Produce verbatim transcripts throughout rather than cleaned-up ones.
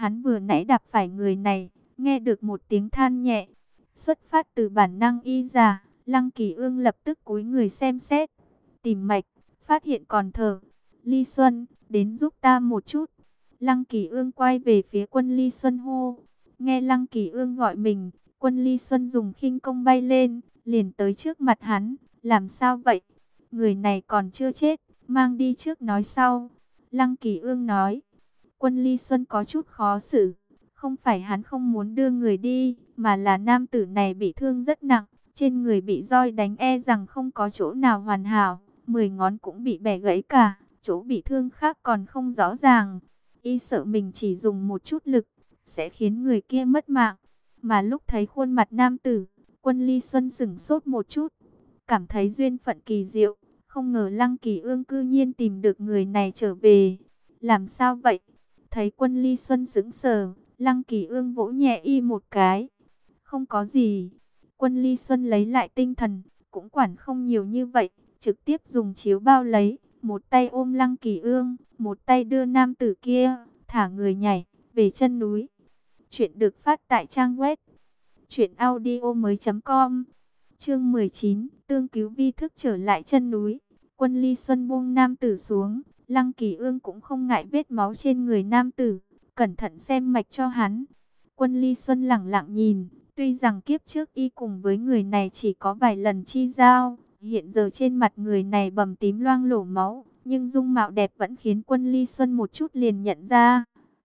Hắn vừa nãy đạp phải người này, nghe được một tiếng than nhẹ. Xuất phát từ bản năng y giả, Lăng Kỳ Ương lập tức cúi người xem xét, tìm mạch, phát hiện còn thở. Ly Xuân, đến giúp ta một chút. Lăng Kỳ Ương quay về phía Quân Ly Xuân hô. Nghe Lăng Kỳ Ương gọi mình, Quân Ly Xuân dùng khinh công bay lên, liền tới trước mặt hắn. Làm sao vậy? Người này còn chưa chết, mang đi trước nói sau. Lăng Kỳ Ương nói. Quân Ly Xuân có chút khó xử. Không phải hắn không muốn đưa người đi, mà là nam tử này bị thương rất nặng. Trên người bị roi đánh e rằng không có chỗ nào hoàn hảo. Mười ngón cũng bị bẻ gãy cả. Chỗ bị thương khác còn không rõ ràng. Y sợ mình chỉ dùng một chút lực sẽ khiến người kia mất mạng. Mà lúc thấy khuôn mặt nam tử, Quân Ly Xuân sửng sốt một chút, cảm thấy duyên phận kỳ diệu. Không ngờ Lăng Kỳ Ương cư nhiên tìm được người này trở về. Làm sao vậy? Thấy Quân Ly Xuân sững sờ, Lăng Kỳ Ương vỗ nhẹ y một cái. Không có gì. Quân Ly Xuân lấy lại tinh thần, cũng quản không nhiều như vậy, trực tiếp dùng chiếu bao lấy, một tay ôm Lăng Kỳ Ương, một tay đưa nam tử kia, thả người nhảy về chân núi. Chuyện được phát tại trang web truyện audio mới chấm com. Chương mười chín, tương cứu vi thức trở lại chân núi. Quân Ly Xuân buông nam tử xuống, Lăng Kỳ Ương cũng không ngại vết máu trên người nam tử, cẩn thận xem mạch cho hắn. Quân Ly Xuân lẳng lặng nhìn, tuy rằng kiếp trước y cùng với người này chỉ có vài lần chi giao, hiện giờ trên mặt người này bầm tím loang lổ máu, nhưng dung mạo đẹp vẫn khiến Quân Ly Xuân một chút liền nhận ra.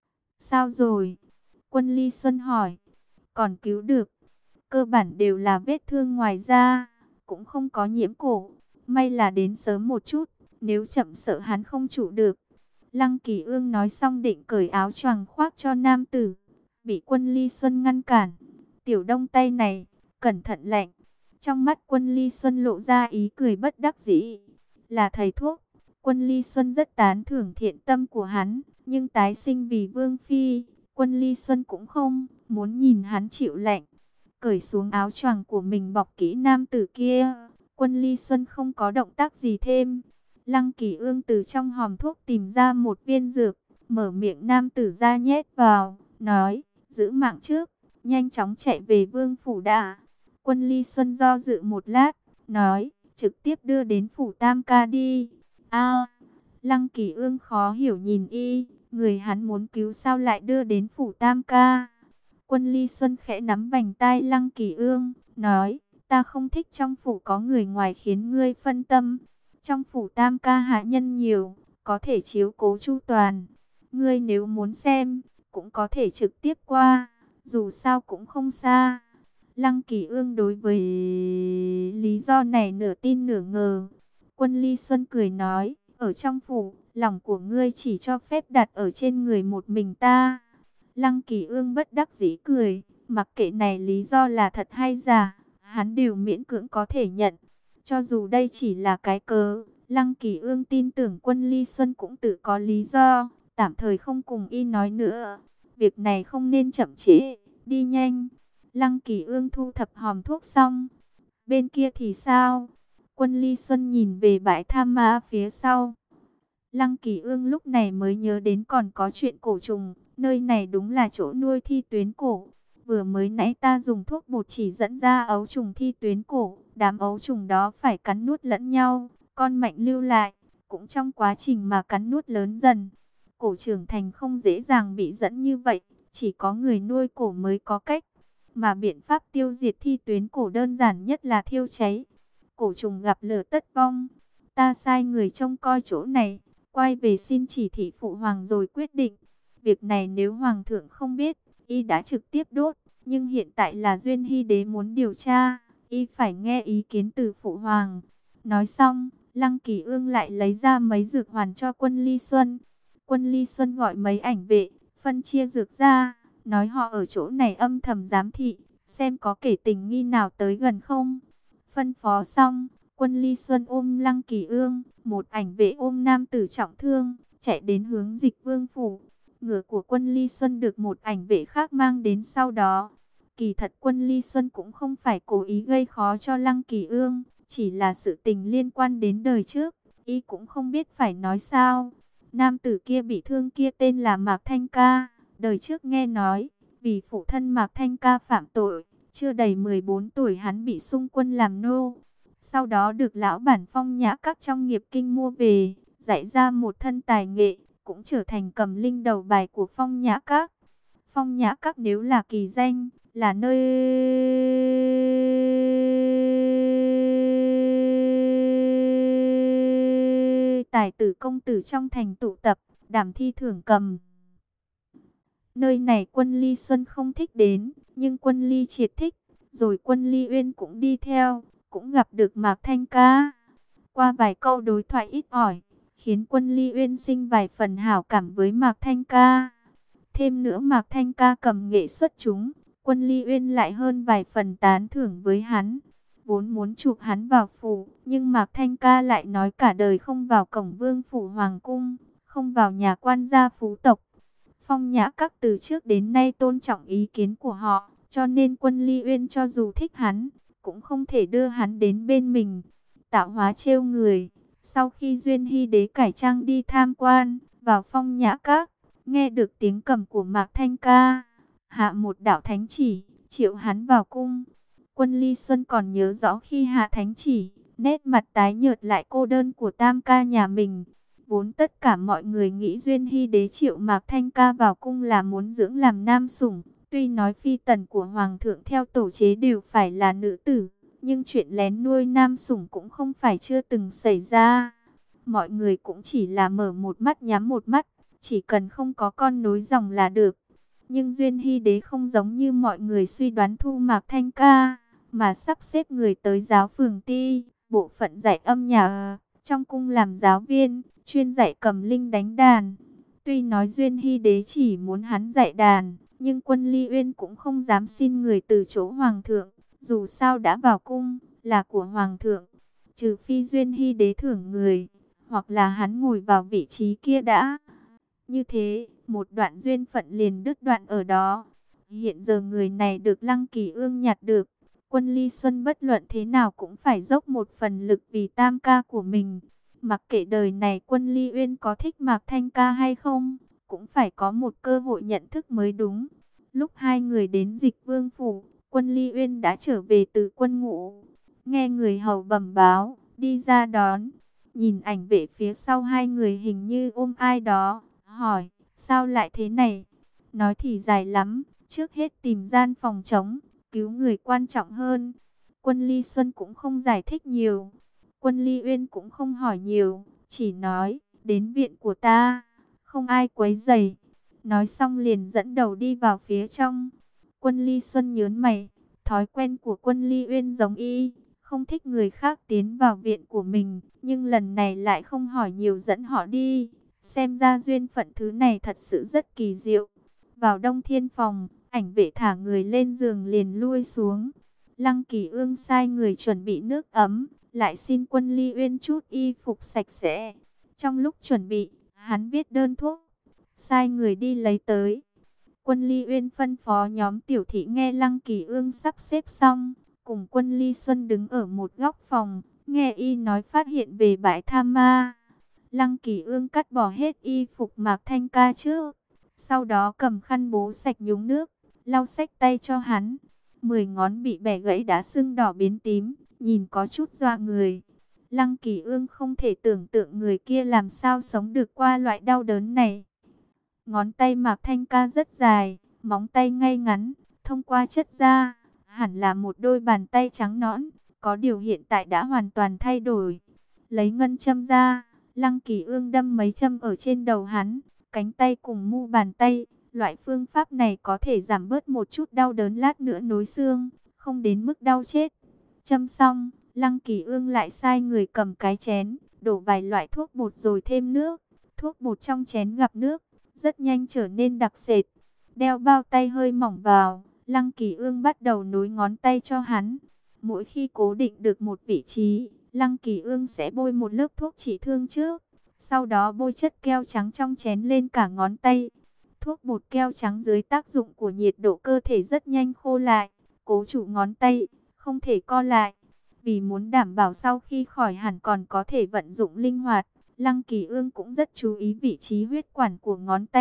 Sao rồi? Quân Ly Xuân hỏi. Còn cứu được. Cơ bản đều là vết thương ngoài da, cũng không có nhiễm cổ. May là đến sớm một chút, nếu chậm sợ hắn không trụ được. Lăng Kỳ Ương nói xong định cởi áo choàng khoác cho nam tử, bị Quân Ly Xuân ngăn cản. Tiểu Đông tay này, cẩn thận lạnh. Trong mắt Quân Ly Xuân lộ ra ý cười bất đắc dĩ. Là thầy thuốc. Quân Ly Xuân rất tán thưởng thiện tâm của hắn, nhưng tái sinh vì Vương Phi, Quân Ly Xuân cũng không muốn nhìn hắn chịu lạnh. Cởi xuống áo choàng của mình bọc kỹ nam tử kia, Quân Ly Xuân không có động tác gì thêm. Lăng Kỳ Ương từ trong hòm thuốc tìm ra một viên dược, mở miệng nam tử ra nhét vào, nói, giữ mạng trước, nhanh chóng chạy về Vương Phủ đã. Quân Ly Xuân do dự một lát, nói, trực tiếp đưa đến Phủ Tam Ca đi. A, Lăng Kỳ Ương khó hiểu nhìn y, người hắn muốn cứu sao lại đưa đến Phủ Tam Ca. Quân Ly Xuân khẽ nắm vành tai Lăng Kỳ Ương, nói, ta không thích trong phủ có người ngoài khiến ngươi phân tâm. Trong phủ Tam Ca hạ nhân nhiều, có thể chiếu cố chu toàn. Ngươi nếu muốn xem, cũng có thể trực tiếp qua, dù sao cũng không xa. Lăng Kỳ Ương đối với lý do này nửa tin nửa ngờ. Quân Ly Xuân cười nói, ở trong phủ, lòng của ngươi chỉ cho phép đặt ở trên người một mình ta. Lăng Kỳ Ương bất đắc dĩ cười, mặc kệ này lý do là thật hay giả, hắn đều miễn cưỡng có thể nhận. Cho dù đây chỉ là cái cớ, Lăng Kỳ Ương tin tưởng Quân Ly Xuân cũng tự có lý do, tạm thời không cùng y nói nữa. Việc này không nên chậm trễ, đi nhanh. Lăng Kỳ Ương thu thập hòm thuốc xong. Bên kia thì sao? Quân Ly Xuân nhìn về bãi tham ma phía sau. Lăng Kỳ Ương lúc này mới nhớ đến còn có chuyện cổ trùng. Nơi này đúng là chỗ nuôi thi tuyến cổ. Vừa mới nãy ta dùng thuốc bột chỉ dẫn ra ấu trùng thi tuyến cổ. Đám ấu trùng đó phải cắn nuốt lẫn nhau. Con mạnh lưu lại. Cũng trong quá trình mà cắn nuốt lớn dần. Cổ trưởng thành không dễ dàng bị dẫn như vậy. Chỉ có người nuôi cổ mới có cách. Mà biện pháp tiêu diệt thi tuyến cổ đơn giản nhất là thiêu cháy. Cổ trùng gặp lửa tất vong. Ta sai người trông coi chỗ này. Quay về xin chỉ thị phụ hoàng rồi quyết định. Việc này nếu hoàng thượng không biết, y đã trực tiếp đốt. Nhưng hiện tại là Duyên Hy đế muốn điều tra, y phải nghe ý kiến từ phụ hoàng. Nói xong, Lăng Kỳ Ương lại lấy ra mấy dược hoàn cho Quân Ly Xuân. Quân Ly Xuân gọi mấy ảnh vệ, phân chia dược ra, nói họ ở chỗ này âm thầm giám thị, xem có kẻ tình nghi nào tới gần không. Phân phó xong, Quân Ly Xuân ôm Lăng Kỳ Ương, một ảnh vệ ôm nam tử trọng thương, chạy đến hướng Dịch Vương phủ. Ngựa của Quân Ly Xuân được một ảnh vệ khác mang đến sau đó. Kỳ thật Quân Ly Xuân cũng không phải cố ý gây khó cho Lăng Kỳ Ương, chỉ là sự tình liên quan đến đời trước, y cũng không biết phải nói sao. Nam tử kia bị thương kia tên là Mạc Thanh Ca, Đời trước nghe nói, vì phụ thân Mạc Thanh Ca phạm tội, chưa đầy mười bốn tuổi hắn bị xung quân làm nô. Sau đó được lão bản Phong Nhã Các trong nghiệp kinh mua về, dạy ra một thân tài nghệ, cũng trở thành cầm linh đầu bài của Phong Nhã Các. Phong Nhã Các nếu là kỳ danh, là nơi tài tử công tử trong thành tụ tập, đảm thi thưởng cầm. Nơi này Quân Ly Xuân không thích đến, nhưng Quân Ly Triệt thích, rồi Quân Ly Uyên cũng đi theo, cũng gặp được Mạc Thanh Ca. Qua vài câu đối thoại ít ỏi, khiến Quân Ly Uyên sinh vài phần hảo cảm với Mạc Thanh Ca. Thêm nữa Mạc Thanh Ca cầm nghệ xuất chúng, Quân Ly Uyên lại hơn vài phần tán thưởng với hắn. Vốn muốn chụp hắn vào phủ, nhưng Mạc Thanh Ca lại nói cả đời không vào cổng vương phủ hoàng cung, không vào nhà quan gia phú tộc. Phong Nhã Các từ trước đến nay tôn trọng ý kiến của họ, cho nên Quân Ly Uyên cho dù thích hắn, cũng không thể đưa hắn đến bên mình. Tạo hóa trêu người, sau khi Duyên Hy Đế cải trang đi tham quan, vào Phong Nhã Các, nghe được tiếng cầm của Mạc Thanh Ca, hạ một đạo thánh chỉ, triệu hắn vào cung. Quân Ly Xuân còn nhớ rõ khi hạ thánh chỉ, nét mặt tái nhợt lại cô đơn của tam ca nhà mình. Vốn tất cả mọi người nghĩ Duyên Hy Đế triệu Mạc Thanh Ca vào cung là muốn dưỡng làm nam sủng. Tuy nói phi tần của Hoàng thượng theo tổ chế đều phải là nữ tử, nhưng chuyện lén nuôi nam sủng cũng không phải chưa từng xảy ra. Mọi người cũng chỉ là mở một mắt nhắm một mắt, chỉ cần không có con nối dòng là được. Nhưng Duyên Hy Đế không giống như mọi người suy đoán thu Mạc Thanh Ca, mà sắp xếp người tới giáo phường ti, bộ phận dạy âm nhạc, trong cung làm giáo viên, chuyên dạy cầm linh đánh đàn. Tuy nói Duyên Hy Đế chỉ muốn hắn dạy đàn, nhưng Quân Ly Uyên cũng không dám xin người từ chỗ Hoàng thượng, dù sao đã vào cung, là của Hoàng thượng. Trừ phi Duyên Hy Đế thưởng người, hoặc là hắn ngồi vào vị trí kia đã. Như thế, một đoạn duyên phận liền đứt đoạn ở đó. Hiện giờ người này được Lăng Kỳ Ương nhặt được. Quân Ly Xuân bất luận thế nào cũng phải dốc một phần lực vì tam ca của mình. Mặc kệ đời này Quân Ly Uyên có thích Mạc Thanh Ca hay không, cũng phải có một cơ hội nhận thức mới đúng. Lúc hai người đến Dịch Vương phủ, Quân Ly Uyên đã trở về từ quân ngũ. Nghe người hầu bẩm báo, đi ra đón. Nhìn ảnh vệ phía sau hai người hình như ôm ai đó, hỏi, sao lại thế này? Nói thì dài lắm, trước hết tìm gian phòng trống, cứu người quan trọng hơn. Quân Ly Xuân cũng không giải thích nhiều. Quân Ly Uyên cũng không hỏi nhiều, chỉ nói, đến viện của ta, không ai quấy rầy. Nói xong liền dẫn đầu đi vào phía trong. Quân Ly Xuân nhớn mày, thói quen của Quân Ly Uyên giống y, không thích người khác tiến vào viện của mình, nhưng lần này lại không hỏi nhiều dẫn họ đi. Xem ra duyên phận thứ này thật sự rất kỳ diệu. Vào Đông Thiên phòng, ảnh vệ thả người lên giường liền lui xuống. Lăng Kỳ Ương sai người chuẩn bị nước ấm, lại xin Quân Ly Uyên chút y phục sạch sẽ. Trong lúc chuẩn bị, hắn viết đơn thuốc, sai người đi lấy tới. Quân Ly Uyên phân phó nhóm tiểu thị nghe Lăng Kỳ Ương sắp xếp xong, cùng Quân Ly Xuân đứng ở một góc phòng, nghe y nói phát hiện về bãi tha ma. Lăng Kỳ Ương cắt bỏ hết y phục Mạc Thanh Ca trước, sau đó cầm khăn bố sạch nhúng nước, lau sạch tay cho hắn. Mười ngón bị bẻ gãy đã sưng đỏ biến tím, nhìn có chút dọa người. Lăng Kỳ Ương không thể tưởng tượng người kia làm sao sống được qua loại đau đớn này. Ngón tay Mạc Thanh Ca rất dài, móng tay ngay ngắn, thông qua chất da, hẳn là một đôi bàn tay trắng nõn, có điều hiện tại đã hoàn toàn thay đổi. Lấy ngân châm ra, Lăng Kỳ Ương đâm mấy châm ở trên đầu hắn, cánh tay cùng mu bàn tay. Loại phương pháp này có thể giảm bớt một chút đau đớn, lát nữa nối xương, không đến mức đau chết. Châm xong, Lăng Kỳ Ương lại sai người cầm cái chén, đổ vài loại thuốc bột rồi thêm nước. Thuốc bột trong chén gặp nước, rất nhanh trở nên đặc sệt. Đeo bao tay hơi mỏng vào, Lăng Kỳ Ương bắt đầu nối ngón tay cho hắn. Mỗi khi cố định được một vị trí, Lăng Kỳ Ương sẽ bôi một lớp thuốc trị thương trước, sau đó bôi chất keo trắng trong chén lên cả ngón tay. Thuốc bột keo trắng dưới tác dụng của nhiệt độ cơ thể rất nhanh khô lại, cố trụ ngón tay, không thể co lại. Vì muốn đảm bảo sau khi khỏi hẳn còn có thể vận dụng linh hoạt, Lăng Kỳ Ương cũng rất chú ý vị trí huyết quản của ngón tay,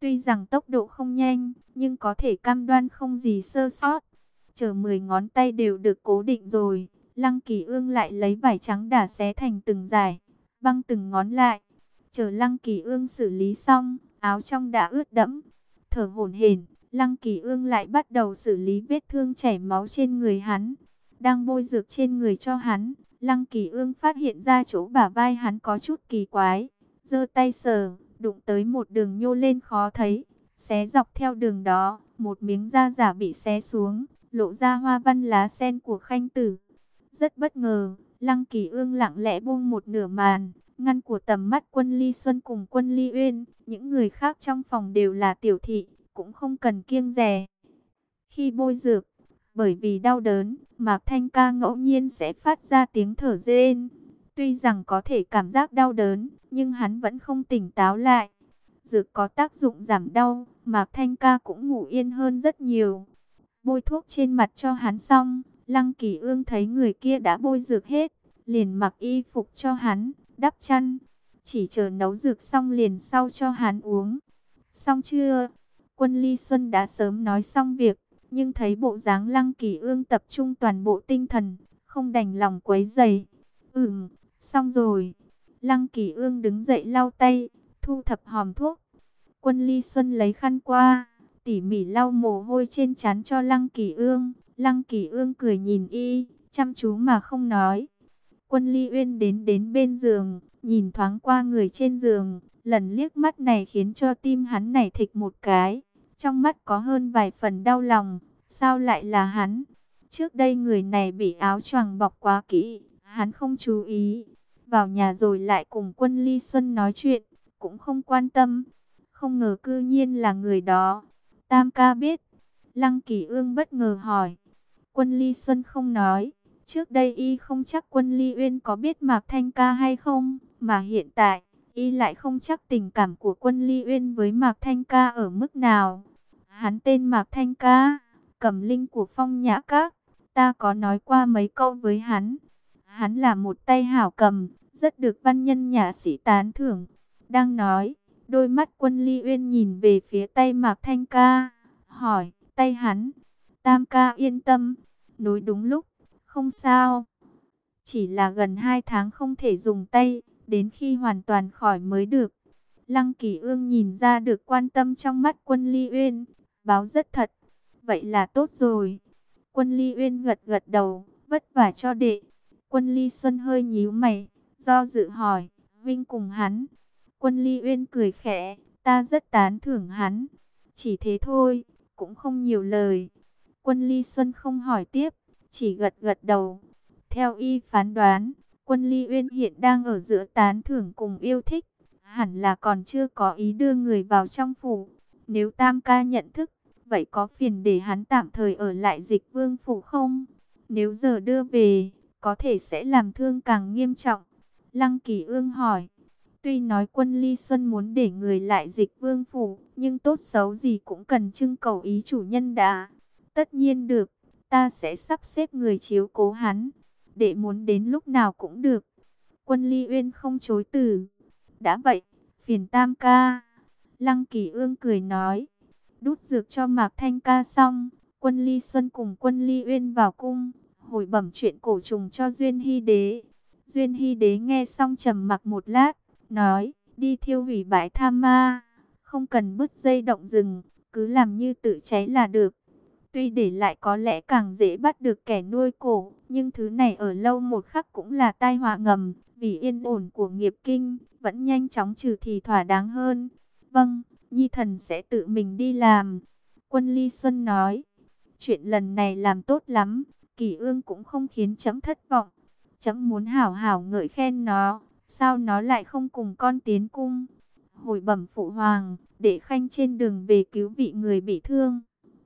Tuy rằng tốc độ không nhanh, nhưng có thể cam đoan không gì sơ sót. Chờ mười ngón tay đều được cố định rồi, Lăng Kỳ Ương lại lấy vải trắng đả xé thành từng dải, băng từng ngón lại. Chờ Lăng Kỳ Ương xử lý xong, áo trong đã ướt đẫm. Thở hổn hển, Lăng Kỳ Ương lại bắt đầu xử lý vết thương chảy máu trên người hắn. Đang bôi dược trên người cho hắn, Lăng Kỳ Ương phát hiện ra chỗ bả vai hắn có chút kỳ quái. Giơ tay sờ, đụng tới một đường nhô lên khó thấy. Xé dọc theo đường đó, một miếng da giả bị xé xuống, lộ ra hoa văn lá sen của khanh tử. Rất bất ngờ, Lăng Kỳ Ương lặng lẽ buông một nửa màn, ngăn của tầm mắt Quân Ly Xuân cùng Quân Ly Uyên. Những người khác trong phòng đều là tiểu thị, cũng không cần kiêng dè. Khi bôi dược, bởi vì đau đớn, Mạc Thanh Ca ngẫu nhiên sẽ phát ra tiếng thở rên. Tuy rằng có thể cảm giác đau đớn, nhưng hắn vẫn không tỉnh táo lại. Dược có tác dụng giảm đau, Mạc Thanh Ca cũng ngủ yên hơn rất nhiều. Bôi thuốc trên mặt cho hắn xong, Lăng Kỳ Ương thấy người kia đã bôi dược hết, liền mặc y phục cho hắn, đắp chăn. Chỉ chờ nấu dược xong liền sau cho hắn uống. Xong chưa? Quân Ly Xuân đã sớm nói xong việc, nhưng thấy bộ dáng Lăng Kỳ Ương tập trung toàn bộ tinh thần, không đành lòng quấy rầy. Ừm, xong rồi. Lăng Kỳ Ương đứng dậy lau tay, thu thập hòm thuốc. Quân Ly Xuân lấy khăn qua, tỉ mỉ lau mồ hôi trên trán cho Lăng Kỳ Ương. Lăng Kỳ Ương cười nhìn y, chăm chú mà không nói. Quân Ly Uyên đến đến bên giường, nhìn thoáng qua người trên giường, lần liếc mắt này khiến cho tim hắn nảy thịch một cái. Trong mắt có hơn vài phần đau lòng, sao lại là hắn? Trước đây người này bị áo choàng bọc quá kỹ, hắn không chú ý. Vào nhà rồi lại cùng Quân Ly Xuân nói chuyện, cũng không quan tâm. Không ngờ cư nhiên là người đó. Tam ca biết. Lăng Kỳ Ương bất ngờ hỏi. Quân Ly Xuân không nói. Trước đây y không chắc Quân Ly Uyên có biết Mạc Thanh Ca hay không. Mà hiện tại, y lại không chắc tình cảm của Quân Ly Uyên với Mạc Thanh Ca ở mức nào. Hắn tên Mạc Thanh Ca, cầm linh của Phong Nhã Các. Ta có nói qua mấy câu với hắn. Hắn là một tay hảo cầm, rất được văn nhân nhã sĩ tán thưởng. Đang nói, đôi mắt Quân Ly Uyên nhìn về phía tay Mạc Thanh Ca, hỏi, tay hắn. Tam ca yên tâm, nói đúng lúc, không sao. Chỉ là gần hai tháng không thể dùng tay, đến khi hoàn toàn khỏi mới được. Lăng Kỳ Ương nhìn ra được quan tâm trong mắt Quân Ly Uyên, báo rất thật. Vậy là tốt rồi. Quân Ly Uyên gật gật đầu, vất vả cho đệ. Quân Ly Xuân hơi nhíu mày, do dự hỏi, Vinh cùng hắn. Quân Ly Uyên cười khẽ, ta rất tán thưởng hắn. Chỉ thế thôi, cũng không nhiều lời. Quân Ly Xuân không hỏi tiếp, chỉ gật gật đầu. Theo y phán đoán, Quân Ly Uyên hiện đang ở giữa tán thưởng cùng yêu thích. Hẳn là còn chưa có ý đưa người vào trong phủ. Nếu Tam ca nhận thức, vậy có phiền để hắn tạm thời ở lại Dịch Vương phủ không? Nếu giờ đưa về, có thể sẽ làm thương càng nghiêm trọng. Lăng Kỳ Ương hỏi. Tuy nói Quân Ly Xuân muốn để người lại Dịch Vương phủ, nhưng tốt xấu gì cũng cần trưng cầu ý chủ nhân đã. Tất nhiên được, ta sẽ sắp xếp người chiếu cố hắn. Đệ muốn đến lúc nào cũng được. Quân Ly Uyên không chối từ. Đã vậy, phiền Tam ca. Lăng Kỳ Ương cười nói. Đút dược cho Mạc Thanh Ca xong, Quân Ly Xuân cùng Quân Ly Uyên vào cung, hồi bẩm chuyện cổ trùng cho Duyên Hy Đế. Duyên Hy Đế nghe xong trầm mặc một lát, nói, đi thiêu hủy bãi tha ma, không cần bứt dây động rừng, cứ làm như tự cháy là được. Tuy để lại có lẽ càng dễ bắt được kẻ nuôi cổ, nhưng thứ này ở lâu một khắc cũng là tai họa ngầm, vì yên ổn của nghiệp kinh, vẫn nhanh chóng trừ thì thỏa đáng hơn. Vâng, Nhi thần sẽ tự mình đi làm. Quân Ly Xuân nói, chuyện lần này làm tốt lắm, Kỳ Ương cũng không khiến chấm thất vọng. Chấm muốn hảo hảo ngợi khen nó, sao nó lại không cùng con tiến cung? Hồi bẩm phụ hoàng, để khanh trên đường về cứu vị người bị thương.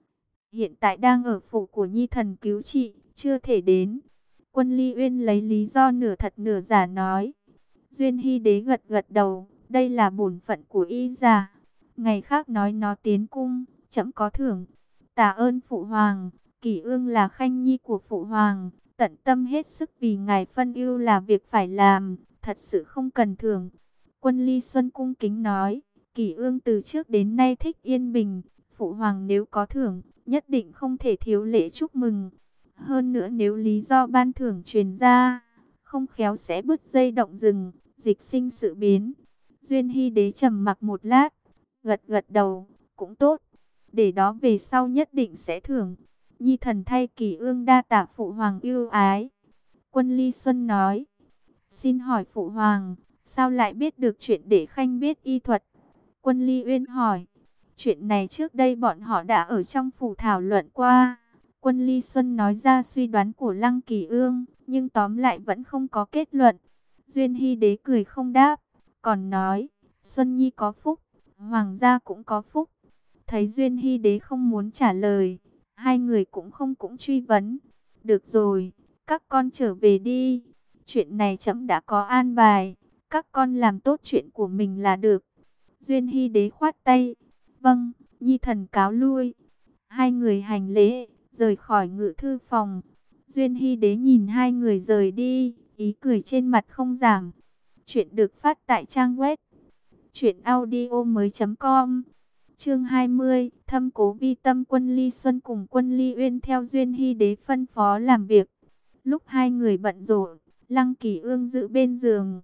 Hiện tại đang ở phủ của Nhi thần cứu trị, chưa thể đến. Quân Ly Uyên lấy lý do nửa thật nửa giả nói. Duyên Hy Đế gật gật đầu, đây là bổn phận của y giả. Ngày khác nói nó tiến cung, chấm có thưởng. Tạ ơn phụ hoàng, Kỳ Ương là khanh nhi của phụ hoàng, tận tâm hết sức vì ngài phân ưu là việc phải làm, thật sự không cần thưởng. Quân Ly Xuân cung kính nói, Kỳ Ương từ trước đến nay thích yên bình, phụ hoàng nếu có thưởng, nhất định không thể thiếu lễ chúc mừng. Hơn nữa nếu lý do ban thưởng truyền ra, không khéo sẽ bứt dây động rừng, dịch sinh sự biến. Duyên Hy Đế trầm mặc một lát, gật gật đầu, cũng tốt, để đó về sau nhất định sẽ thưởng. Nhi thần thay Kỳ Ương đa tạ phụ hoàng yêu ái. Quân Ly Xuân nói, xin hỏi phụ hoàng, sao lại biết được chuyện để khanh biết y thuật? Quân Ly Uyên hỏi, chuyện này trước đây bọn họ đã ở trong phủ thảo luận qua. Quân Ly Xuân nói ra suy đoán của Lăng Kỳ Ương, nhưng tóm lại vẫn không có kết luận. Duyên Hy Đế cười không đáp, còn nói, Xuân Nhi có phúc, hoàng gia cũng có phúc. Thấy Duyên Hy Đế không muốn trả lời, hai người cũng không cũng truy vấn. Được rồi, các con trở về đi. Chuyện này trẫm đã có an bài, các con làm tốt chuyện của mình là được. Duyên Hy Đế khoát tay, vâng, Nhi thần cáo lui. Hai người hành lễ, rời khỏi ngự thư phòng. Duyên Hy Đế nhìn hai người rời đi, ý cười trên mặt không giảm. Chuyện được phát tại trang web truyện audio mới chấm com. Chương hai mươi, thâm cố vi tâm. Quân Ly Xuân cùng Quân Ly Uyên theo Duyên Hy Đế phân phó làm việc. Lúc hai người bận rộn, Lăng Kỳ Ương giữ bên giường.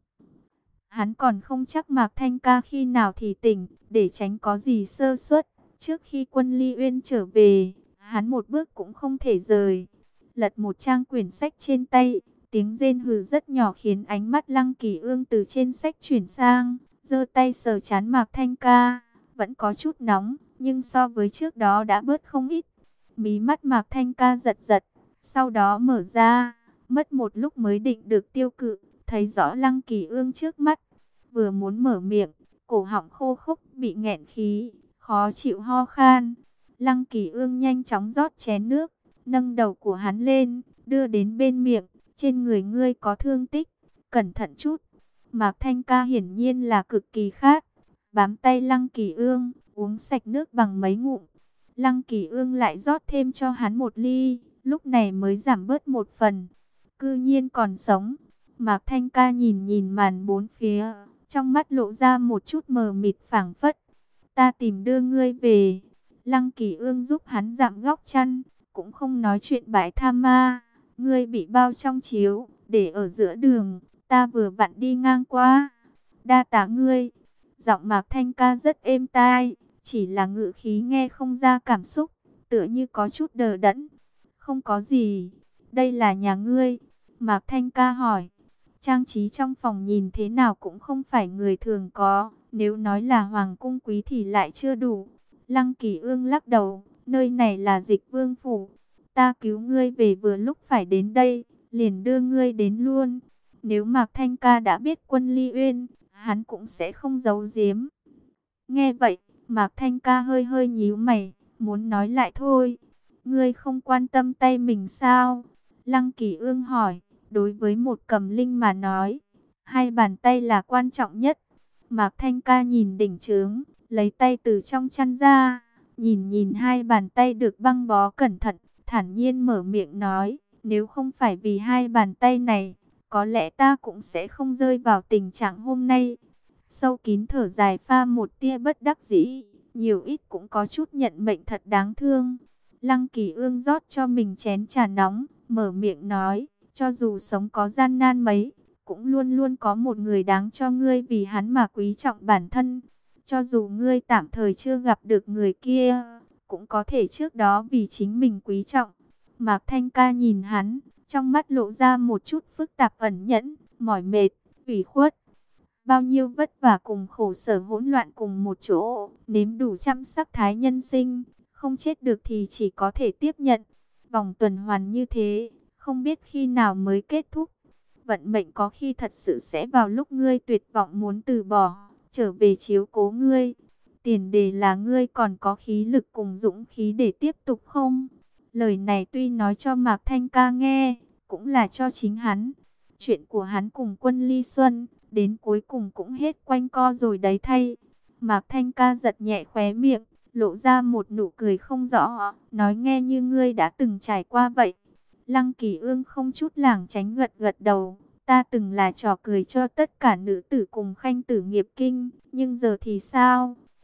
Hắn còn không chắc Mạc Thanh Ca khi nào thì tỉnh, để tránh có gì sơ suất. Trước khi Quân Ly Uyên trở về, hắn một bước cũng không thể rời. Lật một trang quyển sách trên tay, tiếng rên hừ rất nhỏ khiến ánh mắt Lăng Kỳ Ương từ trên sách chuyển sang, giơ tay sờ trán Mạc Thanh Ca. Vẫn có chút nóng, nhưng so với trước đó đã bớt không ít. Mí mắt Mạc Thanh Ca giật giật, sau đó mở ra, mất một lúc mới định được tiêu cự, thấy rõ Lăng Kỳ Ương trước mắt. Vừa muốn mở miệng, cổ họng khô khốc bị nghẹn khí, khó chịu ho khan. Lăng Kỳ Ương nhanh chóng rót chén nước, nâng đầu của hắn lên, đưa đến bên miệng. Trên người ngươi có thương tích, cẩn thận chút. Mạc Thanh Ca hiển nhiên là cực kỳ khát, bám tay Lăng Kỳ Ương, uống sạch nước bằng mấy ngụm. Lăng Kỳ Ương lại rót thêm cho hắn một ly, lúc này mới giảm bớt một phần. Cư nhiên còn sống. Mạc Thanh Ca nhìn nhìn màn bốn phía, trong mắt lộ ra một chút mờ mịt phảng phất. Ta tìm đưa ngươi về. Lăng Kỳ Ương giúp hắn dạm góc chăn, cũng không nói chuyện bãi tha ma. Ngươi bị bao trong chiếu, để ở giữa đường, ta vừa vặn đi ngang qua. Đa tạ ngươi. Giọng Mạc Thanh Ca rất êm tai, chỉ là ngữ khí nghe không ra cảm xúc, tựa như có chút đờ đẫn. Không có gì, đây là nhà ngươi. Mạc Thanh Ca hỏi, trang trí trong phòng nhìn thế nào cũng không phải người thường có, nếu nói là hoàng cung quý thì lại chưa đủ. Lăng Kỳ Ương lắc đầu, nơi này là Dịch Vương phủ, ta cứu ngươi về vừa lúc phải đến đây, liền đưa ngươi đến luôn. Nếu Mạc Thanh Ca đã biết Quân Ly Uyên, hắn cũng sẽ không giấu giếm. Nghe vậy, Mạc Thanh Ca hơi hơi nhíu mày, muốn nói lại thôi. Ngươi không quan tâm tay mình sao? Lăng Kỳ Ương hỏi, đối với một cầm linh mà nói, hai bàn tay là quan trọng nhất. Mạc Thanh Ca nhìn đỉnh trướng, lấy tay từ trong chăn ra, nhìn nhìn hai bàn tay được băng bó cẩn thận, thản nhiên mở miệng nói, nếu không phải vì hai bàn tay này, có lẽ ta cũng sẽ không rơi vào tình trạng hôm nay. Sâu kín thở dài pha một tia bất đắc dĩ, nhiều ít cũng có chút nhận mệnh thật đáng thương. Lăng Kỳ Ương rót cho mình chén trà nóng, mở miệng nói, cho dù sống có gian nan mấy, cũng luôn luôn có một người đáng cho ngươi vì hắn mà quý trọng bản thân. Cho dù ngươi tạm thời chưa gặp được người kia, cũng có thể trước đó vì chính mình quý trọng. Mạc Thanh Ca nhìn hắn, trong mắt lộ ra một chút phức tạp ẩn nhẫn, mỏi mệt, ủy khuất. Bao nhiêu vất vả cùng khổ sở hỗn loạn cùng một chỗ, nếm đủ trăm sắc thái nhân sinh, không chết được thì chỉ có thể tiếp nhận. Vòng tuần hoàn như thế, không biết khi nào mới kết thúc. Vận mệnh có khi thật sự sẽ vào lúc ngươi tuyệt vọng muốn từ bỏ, trở về chiếu cố ngươi. Tiền đề là ngươi còn có khí lực cùng dũng khí để tiếp tục không? Lời này tuy nói cho Mạc Thanh Ca nghe, cũng là cho chính hắn. Chuyện của hắn cùng Quân Ly Xuân, đến cuối cùng cũng hết quanh co rồi đấy thay. Mạc Thanh Ca giật nhẹ khóe miệng, lộ ra một nụ cười không rõ, nói nghe như ngươi đã từng trải qua vậy. Lăng Kỳ Ương không chút lảng tránh gật gật đầu, ta từng là trò cười cho tất cả nữ tử cùng khanh tử nghiệp kinh, nhưng giờ thì sao?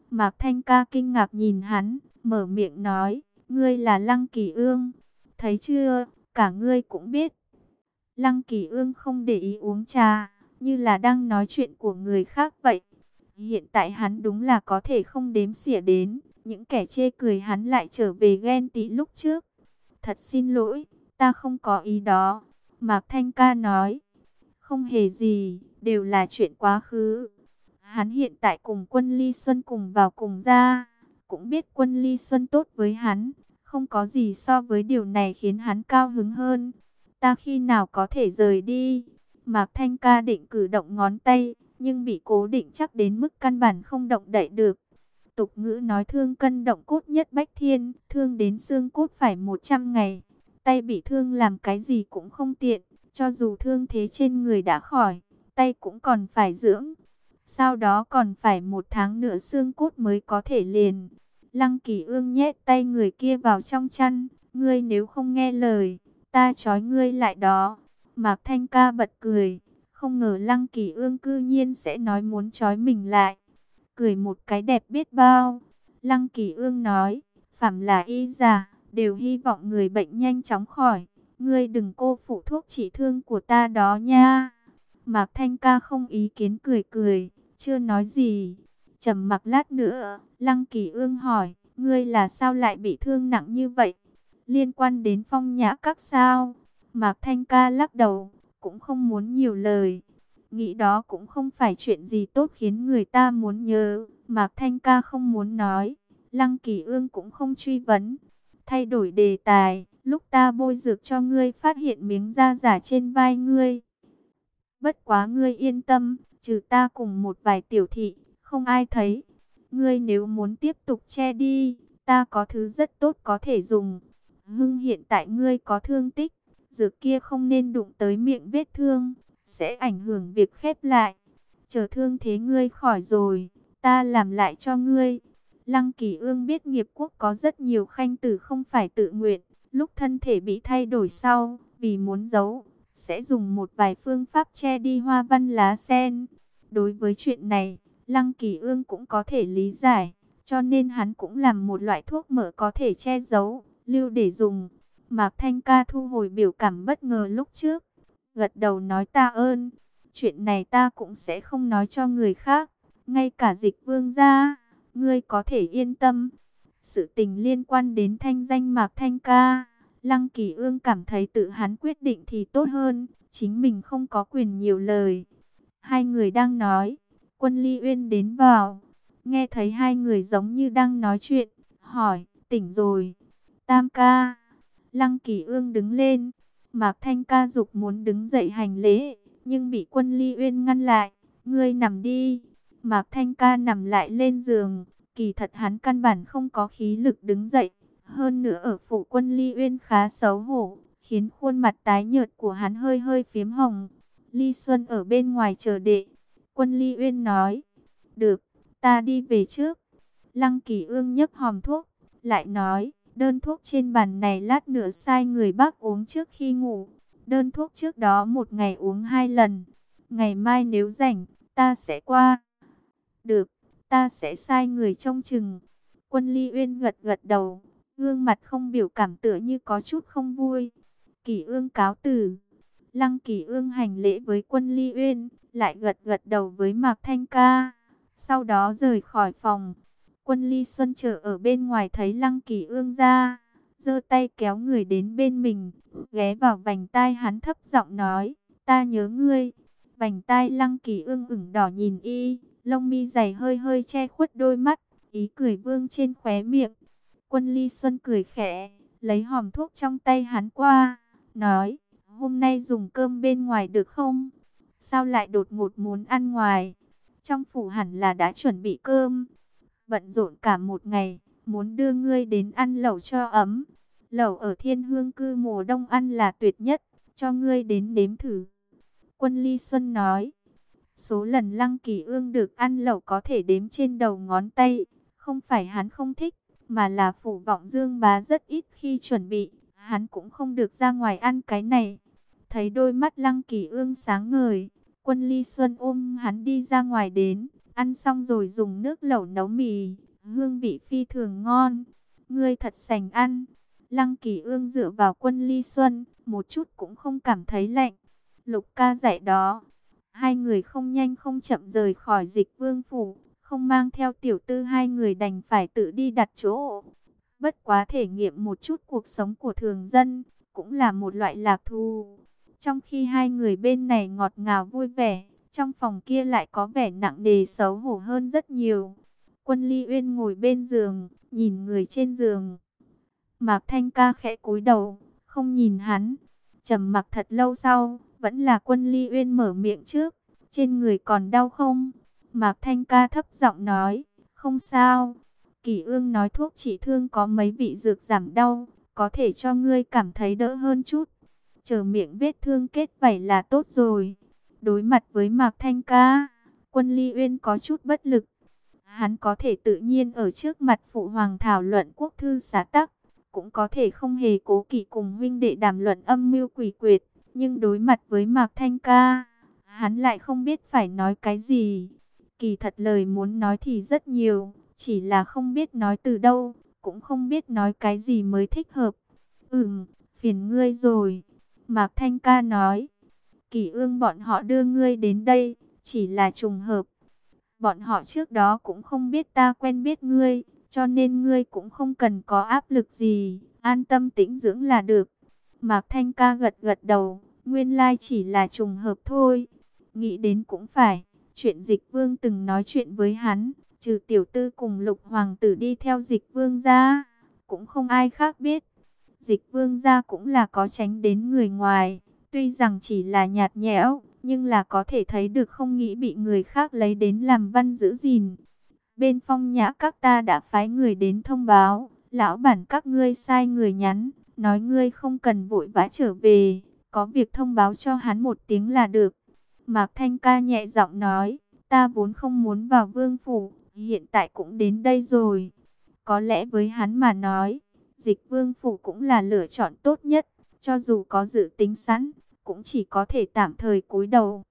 Mạc Thanh Ca kinh ngạc nhìn hắn, mở miệng nói, ngươi là Lăng Kỳ Ương. Thấy chưa, cả ngươi cũng biết. Lăng Kỳ Ương không để ý uống trà, như là đang nói chuyện của người khác vậy. Hiện tại hắn đúng là có thể không đếm xỉa đến, những kẻ chê cười hắn lại trở về ghen tị lúc trước. Thật xin lỗi, ta không có ý đó. Mạc Thanh Ca nói, không hề gì, đều là chuyện quá khứ. Hắn hiện tại cùng Quân Ly Xuân cùng vào cùng ra, cũng biết Quân Ly Xuân tốt với hắn, không có gì so với điều này khiến hắn cao hứng hơn. Ta khi nào có thể rời đi? Mạc Thanh Ca định cử động ngón tay, nhưng bị cố định chắc đến mức căn bản không động đậy được. Tục ngữ nói thương cân động cốt nhất bách thiên, thương đến xương cốt phải một trăm ngày. Tay bị thương làm cái gì cũng không tiện, cho dù thương thế trên người đã khỏi, tay cũng còn phải dưỡng. Sau đó còn phải một tháng nữa xương cốt mới có thể liền. Lăng Kỳ Ương nhét tay người kia vào trong chăn, ngươi nếu không nghe lời, ta trói ngươi lại đó. Mạc Thanh Ca bật cười, không ngờ Lăng Kỳ Ương cư nhiên sẽ nói muốn trói mình lại. Cười một cái đẹp biết bao. Lăng Kỳ Ương nói, phàm là y giả, đều hy vọng người bệnh nhanh chóng khỏi. Ngươi đừng cô phụ thuốc trị thương của ta đó nha. Mạc Thanh Ca không ý kiến cười cười, chưa nói gì. Trầm mặc lát nữa, Lăng Kỳ Ương hỏi, ngươi là sao lại bị thương nặng như vậy? Liên quan đến Phong Nhã Các sao? Mạc Thanh Ca lắc đầu, cũng không muốn nhiều lời. Nghĩ đó cũng không phải chuyện gì tốt khiến người ta muốn nhớ. Mạc Thanh Ca không muốn nói. Lăng Kỳ Ương cũng không truy vấn. Thay đổi đề tài, lúc ta bôi dược cho ngươi phát hiện miếng da giả trên vai ngươi. Bất quá ngươi yên tâm, trừ ta cùng một vài tiểu thị, không ai thấy. Ngươi nếu muốn tiếp tục che đi, ta có thứ rất tốt có thể dùng. Hưng hiện tại ngươi có thương tích, dược kia không nên đụng tới miệng vết thương, sẽ ảnh hưởng việc khép lại. Chờ thương thế ngươi khỏi rồi, ta làm lại cho ngươi. Lăng Kỳ Ương biết nghiệp quốc có rất nhiều khanh tử không phải tự nguyện, lúc thân thể bị thay đổi sau, vì muốn giấu, sẽ dùng một vài phương pháp che đi hoa văn lá sen. Đối với chuyện này, Lăng Kỳ Ương cũng có thể lý giải, cho nên hắn cũng làm một loại thuốc mỡ có thể che giấu, lưu để dùng. Mạc Thanh Ca thu hồi biểu cảm bất ngờ lúc trước, gật đầu nói ta ơn. Chuyện này ta cũng sẽ không nói cho người khác, ngay cả Dịch Vương gia, ngươi có thể yên tâm. Sự tình liên quan đến thanh danh Mạc Thanh Ca, Lăng Kỳ Ương cảm thấy tự hắn quyết định thì tốt hơn, chính mình không có quyền nhiều lời. Hai người đang nói, Quân Ly Uyên đến vào, nghe thấy hai người giống như đang nói chuyện, hỏi, tỉnh rồi. Tam ca. Lăng Kỳ Ương đứng lên, Mạc Thanh Ca dục muốn đứng dậy hành lễ, nhưng bị Quân Ly Uyên ngăn lại, ngươi nằm đi. Mạc Thanh Ca nằm lại lên giường, kỳ thật hắn căn bản không có khí lực đứng dậy. Hơn nữa ở phủ Quân Ly Uyên khá xấu hổ, khiến khuôn mặt tái nhợt của hắn hơi hơi phiếm hồng. Ly Xuân ở bên ngoài chờ đệ. Quân Ly Uyên nói, được, ta đi về trước. Lăng Kỳ Ương nhấp hòm thuốc, lại nói, đơn thuốc trên bàn này lát nữa sai người bác uống trước khi ngủ. Đơn thuốc trước đó một ngày uống hai lần. Ngày mai nếu rảnh, ta sẽ qua. Được, ta sẽ sai người trông chừng. Quân Ly Uyên gật gật đầu, gương mặt không biểu cảm tựa như có chút không vui. Kỳ Ương cáo từ. Lăng Kỳ Ương hành lễ với Quân Ly Uyên, lại gật gật đầu với Mạc Thanh Ca. Sau đó rời khỏi phòng. Quân Ly Xuân chờ ở bên ngoài thấy Lăng Kỳ Ương ra, giơ tay kéo người đến bên mình, ghé vào vành tai hắn thấp giọng nói, ta nhớ ngươi. Vành tai Lăng Kỳ Ương ửng đỏ nhìn y, lông mi dày hơi hơi che khuất đôi mắt, ý cười vương trên khóe miệng. Quân Ly Xuân cười khẽ, lấy hòm thuốc trong tay hắn qua, nói, hôm nay dùng cơm bên ngoài được không? Sao lại đột ngột muốn ăn ngoài? Trong phủ hẳn là đã chuẩn bị cơm. Bận rộn cả một ngày, muốn đưa ngươi đến ăn lẩu cho ấm. Lẩu ở Thiên Hương Cư mùa đông ăn là tuyệt nhất, cho ngươi đến nếm thử. Quân Ly Xuân nói, số lần Lăng Kỳ Ương được ăn lẩu có thể đếm trên đầu ngón tay. Không phải hắn không thích, mà là Phủ Vọng Dương Bá rất ít khi chuẩn bị. Hắn cũng không được ra ngoài ăn cái này. Thấy đôi mắt Lăng Kỳ Ương sáng ngời, Quân Ly Xuân ôm hắn đi ra ngoài đến. Ăn xong rồi dùng nước lẩu nấu mì, hương vị phi thường ngon. Ngươi thật sành ăn. Lăng Kỳ Ương dựa vào Quân Ly Xuân, một chút cũng không cảm thấy lạnh. Lục ca dạy đó. Hai người không nhanh không chậm rời khỏi Dịch Vương phủ, không mang theo tiểu tư, hai người đành phải tự đi đặt chỗ. Bất quá thể nghiệm một chút cuộc sống của thường dân, cũng là một loại lạc thú. Trong khi hai người bên này ngọt ngào vui vẻ, trong phòng kia lại có vẻ nặng nề xấu hổ hơn rất nhiều. Quân Ly Uyên ngồi bên giường, nhìn người trên giường. Mạc Thanh Ca khẽ cúi đầu, không nhìn hắn. Trầm mặc thật lâu sau, vẫn là Quân Ly Uyên mở miệng trước. Trên người còn đau không? Mạc Thanh Ca thấp giọng nói, không sao. Kỳ Ương nói thuốc trị thương có mấy vị dược giảm đau, có thể cho ngươi cảm thấy đỡ hơn chút. Chờ miệng vết thương kết vảy là tốt rồi. Đối mặt với Mạc Thanh Ca, Quân Ly Uyên có chút bất lực. Hắn có thể tự nhiên ở trước mặt phụ hoàng thảo luận quốc thư xã tắc, cũng có thể không hề cố kỵ cùng huynh đệ đàm luận âm mưu quỷ quyệt, nhưng đối mặt với Mạc Thanh Ca, hắn lại không biết phải nói cái gì. Kỳ thật lời muốn nói thì rất nhiều, chỉ là không biết nói từ đâu, cũng không biết nói cái gì mới thích hợp. Ừm, phiền ngươi rồi. Mạc Thanh Ca nói, Kỳ Ương bọn họ đưa ngươi đến đây, chỉ là trùng hợp. Bọn họ trước đó cũng không biết ta quen biết ngươi, cho nên ngươi cũng không cần có áp lực gì, an tâm tĩnh dưỡng là được. Mạc Thanh Ca gật gật đầu, nguyên lai chỉ là trùng hợp thôi. Nghĩ đến cũng phải, chuyện Dịch Vương từng nói chuyện với hắn, trừ tiểu tư cùng Lục hoàng tử đi theo Dịch Vương ra, cũng không ai khác biết. Dịch Vương gia cũng là có tránh đến người ngoài, tuy rằng chỉ là nhạt nhẽo, nhưng là có thể thấy được không nghĩ bị người khác lấy đến làm văn giữ gìn. Bên Phong Nhã các ta đã phái người đến thông báo, lão bản các ngươi sai người nhắn, nói ngươi không cần vội vã trở về, có việc thông báo cho hắn một tiếng là được. Mạc Thanh Ca nhẹ giọng nói, ta vốn không muốn vào vương phủ, hiện tại cũng đến đây rồi. Có lẽ với hắn mà nói, Dịch Vương phủ cũng là lựa chọn tốt nhất, cho dù có dự tính sẵn, cũng chỉ có thể tạm thời cúi đầu.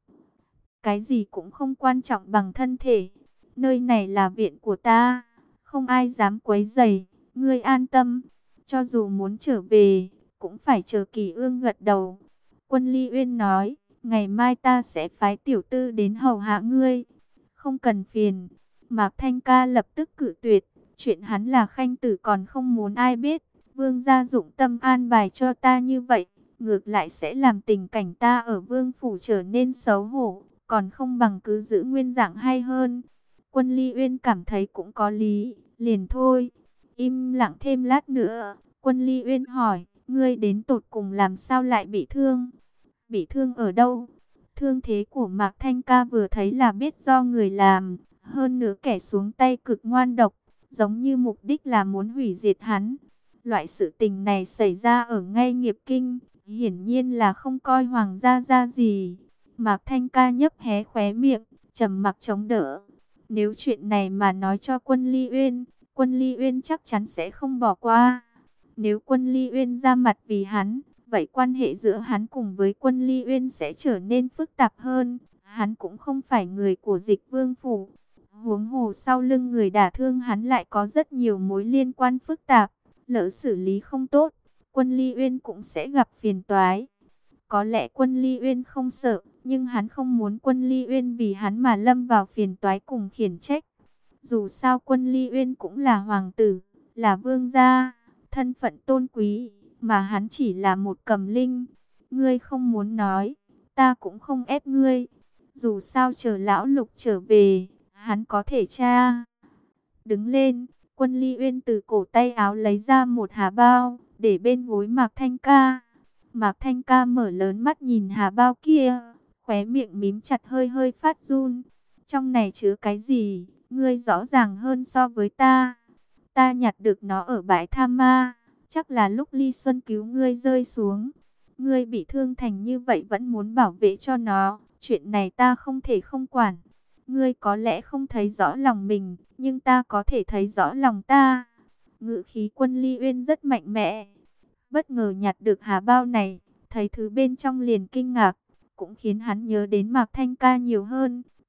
Cái gì cũng không quan trọng bằng thân thể. Nơi này là viện của ta, không ai dám quấy rầy, ngươi an tâm. Cho dù muốn trở về, cũng phải chờ Kỳ Ương gật đầu. Quân Ly Uyên nói, ngày mai ta sẽ phái tiểu tư đến hầu hạ ngươi. Không cần phiền. Mạc Thanh Ca lập tức cự tuyệt. Chuyện hắn là khanh tử còn không muốn ai biết. Vương gia dụng tâm an bài cho ta như vậy, ngược lại sẽ làm tình cảnh ta ở vương phủ trở nên xấu hổ, còn không bằng cứ giữ nguyên dạng hay hơn. Quân Ly Uyên cảm thấy cũng có lý, liền thôi. Im lặng thêm lát nữa, Quân Ly Uyên hỏi, ngươi đến tột cùng làm sao lại bị thương? Bị thương ở đâu? Thương thế của Mạc Thanh Ca vừa thấy là biết do người làm, hơn nữa kẻ xuống tay cực ngoan độc, giống như mục đích là muốn hủy diệt hắn. Loại sự tình này xảy ra ở ngay Nghiệp Kinh, hiển nhiên là không coi hoàng gia ra gì. Mạc Thanh Ca nhấp hé khóe miệng, trầm mặc chống đỡ. Nếu chuyện này mà nói cho Quân Ly Uyên, Quân Ly Uyên chắc chắn sẽ không bỏ qua. Nếu Quân Ly Uyên ra mặt vì hắn, vậy quan hệ giữa hắn cùng với Quân Ly Uyên sẽ trở nên phức tạp hơn. Hắn cũng không phải người của Dịch Vương phủ. Huống hồ sau lưng người đả thương hắn lại có rất nhiều mối liên quan phức tạp. Lỡ xử lý không tốt, Quân Ly Uyên cũng sẽ gặp phiền toái. Có lẽ Quân Ly Uyên không sợ, nhưng hắn không muốn Quân Ly Uyên vì hắn mà lâm vào phiền toái cùng khiển trách. Dù sao Quân Ly Uyên cũng là hoàng tử, là vương gia, thân phận tôn quý, mà hắn chỉ là một cầm linh. Ngươi không muốn nói, ta cũng không ép ngươi. Dù sao chờ lão Lục trở về, hắn có thể tra. Đứng lên, Quân Ly Uyên từ cổ tay áo lấy ra một hà bao, để bên gối Mạc Thanh Ca. Mạc Thanh Ca mở lớn mắt nhìn hà bao kia, khóe miệng mím chặt hơi hơi phát run. Trong này chứa cái gì, ngươi rõ ràng hơn so với ta. Ta nhặt được nó ở bãi Tha Ma, chắc là lúc Ly Xuân cứu ngươi rơi xuống. Ngươi bị thương thành như vậy vẫn muốn bảo vệ cho nó, chuyện này ta không thể không quản. Ngươi có lẽ không thấy rõ lòng mình, nhưng ta có thể thấy rõ lòng ta. Ngự khí Quân Ly Uyên rất mạnh mẽ. Bất ngờ nhặt được hà bao này, thấy thứ bên trong liền kinh ngạc, cũng khiến hắn nhớ đến Mạc Thanh Ca nhiều hơn,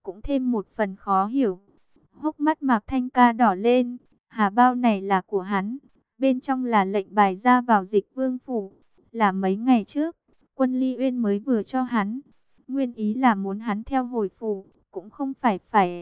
cũng thêm một phần khó hiểu. Hốc mắt Mạc Thanh Ca đỏ lên, hà bao này là của hắn, bên trong là lệnh bài ra vào Dịch Vương phủ, là mấy ngày trước, Quân Ly Uyên mới vừa cho hắn. Nguyên ý là muốn hắn theo hồi phủ, cũng không phải phải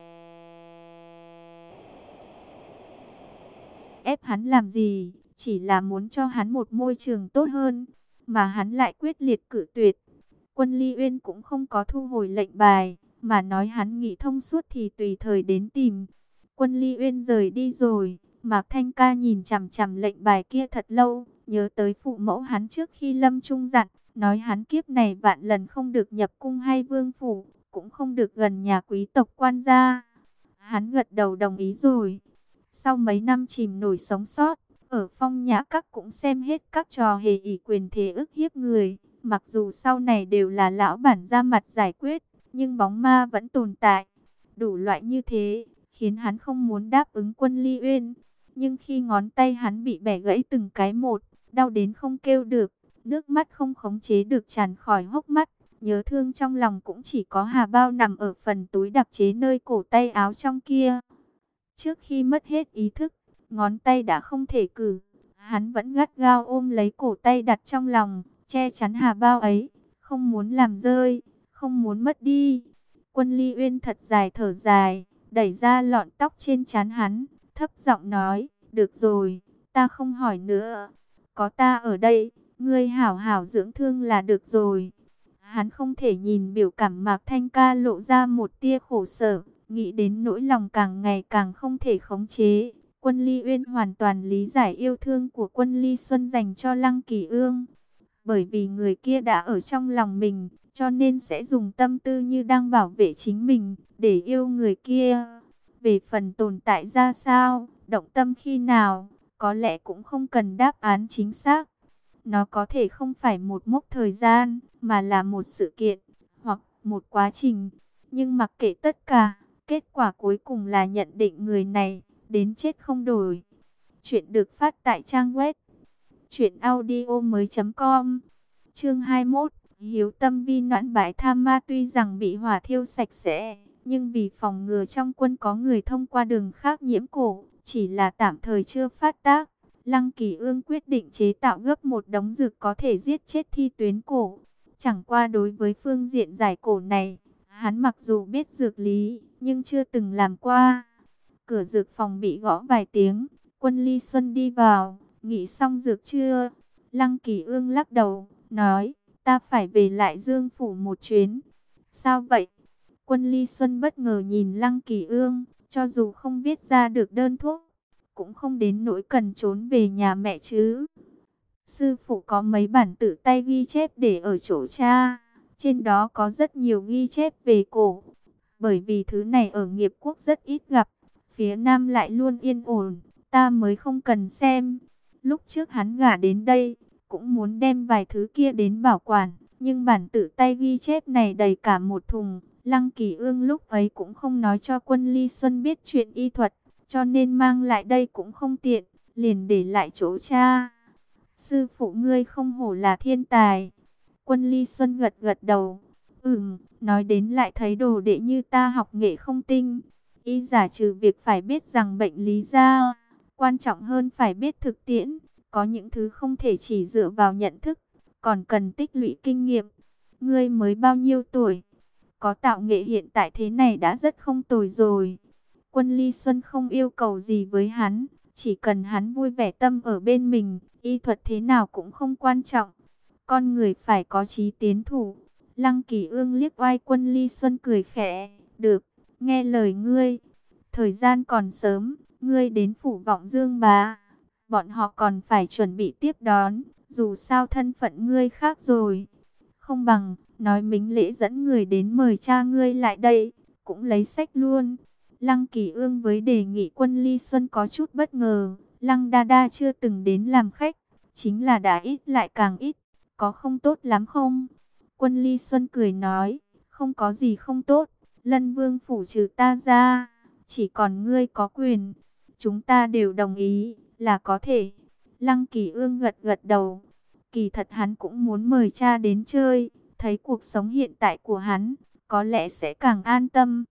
ép hắn làm gì, chỉ là muốn cho hắn một môi trường tốt hơn, mà hắn lại quyết liệt cự tuyệt. Quân Ly Uyên cũng không có thu hồi lệnh bài, mà nói hắn nghĩ thông suốt thì tùy thời đến tìm. Quân Ly Uyên rời đi rồi, Mạc Thanh Ca nhìn chằm chằm lệnh bài kia thật lâu, nhớ tới phụ mẫu hắn trước khi lâm chung dặn, nói hắn kiếp này vạn lần không được nhập cung hay vương phủ, cũng không được gần nhà quý tộc quan gia. Hắn gật đầu đồng ý rồi. Sau mấy năm chìm nổi sống sót, ở Phong Nhã Các cũng xem hết các trò hề ỷ quyền thế ức hiếp người. Mặc dù sau này đều là lão bản ra mặt giải quyết, nhưng bóng ma vẫn tồn tại. Đủ loại như thế, khiến hắn không muốn đáp ứng Quân Ly Uyên. Nhưng khi ngón tay hắn bị bẻ gãy từng cái một, đau đến không kêu được, nước mắt không khống chế được tràn khỏi hốc mắt. Nhớ thương trong lòng cũng chỉ có hà bao nằm ở phần túi đặc chế nơi cổ tay áo trong kia. Trước khi mất hết ý thức, ngón tay đã không thể cử. Hắn vẫn gắt gao ôm lấy cổ tay đặt trong lòng, che chắn hà bao ấy, không muốn làm rơi, không muốn mất đi. Quân Ly Uyên thật dài thở dài, đẩy ra lọn tóc trên trán hắn, thấp giọng nói, được rồi, ta không hỏi nữa. Có ta ở đây, ngươi hảo hảo dưỡng thương là được rồi. Hắn không thể nhìn biểu cảm Mạc Thanh Ca lộ ra một tia khổ sở, nghĩ đến nỗi lòng càng ngày càng không thể khống chế. Quân Ly Uyên hoàn toàn lý giải yêu thương của Quân Ly Xuân dành cho Lăng Kỳ Ương. Bởi vì người kia đã ở trong lòng mình, cho nên sẽ dùng tâm tư như đang bảo vệ chính mình, để yêu người kia. Về phần tồn tại ra sao, động tâm khi nào, có lẽ cũng không cần đáp án chính xác. Nó có thể không phải một mốc thời gian, mà là một sự kiện, hoặc một quá trình. Nhưng mặc kệ tất cả, kết quả cuối cùng là nhận định người này, đến chết không đổi. Chuyện được phát tại trang web truyện audio mới chấm com. Chương hai mươi mốt, Hiếu Tâm Vi Noãn bãi tham ma tuy rằng bị hỏa thiêu sạch sẽ, nhưng vì phòng ngừa trong quân có người thông qua đường khác nhiễm cổ, chỉ là tạm thời chưa phát tác. Lăng Kỳ Ương quyết định chế tạo gấp một đống dược có thể giết chết thi tuyến cổ. Chẳng qua đối với phương diện giải cổ này, hắn mặc dù biết dược lý, nhưng chưa từng làm qua. Cửa dược phòng bị gõ vài tiếng, Quân Ly Xuân đi vào, nghĩ xong dược chưa? Lăng Kỳ Ương lắc đầu, nói, ta phải về lại Dương Phủ một chuyến. Sao vậy? Quân Ly Xuân bất ngờ nhìn Lăng Kỳ Ương, cho dù không viết ra được đơn thuốc, cũng không đến nỗi cần trốn về nhà mẹ chứ. Sư phụ có mấy bản tự tay ghi chép để ở chỗ cha, trên đó có rất nhiều ghi chép về cổ. Bởi vì thứ này ở nghiệp quốc rất ít gặp, phía Nam lại luôn yên ổn, ta mới không cần xem. Lúc trước hắn gả đến đây, cũng muốn đem vài thứ kia đến bảo quản, nhưng bản tự tay ghi chép này đầy cả một thùng. Lăng Kỳ Ương lúc ấy cũng không nói cho Quân Ly Xuân biết chuyện y thuật, cho nên mang lại đây cũng không tiện, liền để lại chỗ cha. Sư phụ ngươi không hổ là thiên tài. Quân Ly Xuân gật gật đầu. Ừm, nói đến lại thấy đồ đệ như ta học nghệ không tinh. Y giả trừ việc phải biết rằng bệnh lý ra, quan trọng hơn phải biết thực tiễn. Có những thứ không thể chỉ dựa vào nhận thức, còn cần tích lũy kinh nghiệm. Ngươi mới bao nhiêu tuổi? Có tạo nghệ hiện tại thế này đã rất không tồi rồi. Quân Ly Xuân không yêu cầu gì với hắn, chỉ cần hắn vui vẻ tâm ở bên mình, y thuật thế nào cũng không quan trọng. Con người phải có chí tiến thủ. Lăng Kỳ Ương liếc oai Quân Ly Xuân cười khẽ, được, nghe lời ngươi. Thời gian còn sớm, ngươi đến phủ Vọng Dương bá, bọn họ còn phải chuẩn bị tiếp đón, dù sao thân phận ngươi khác rồi. Không bằng, nói mính lễ dẫn người đến mời cha ngươi lại đây, cũng lấy sách luôn. Lăng Kỳ Ương với đề nghị Quân Ly Xuân có chút bất ngờ, Lăng Đa Đa chưa từng đến làm khách, chính là đã ít lại càng ít, có không tốt lắm không? Quân Ly Xuân cười nói, không có gì không tốt, Lân Vương phủ trừ ta ra, chỉ còn ngươi có quyền, chúng ta đều đồng ý, là có thể. Lăng Kỳ Ương gật gật đầu, kỳ thật hắn cũng muốn mời cha đến chơi, thấy cuộc sống hiện tại của hắn, có lẽ sẽ càng an tâm.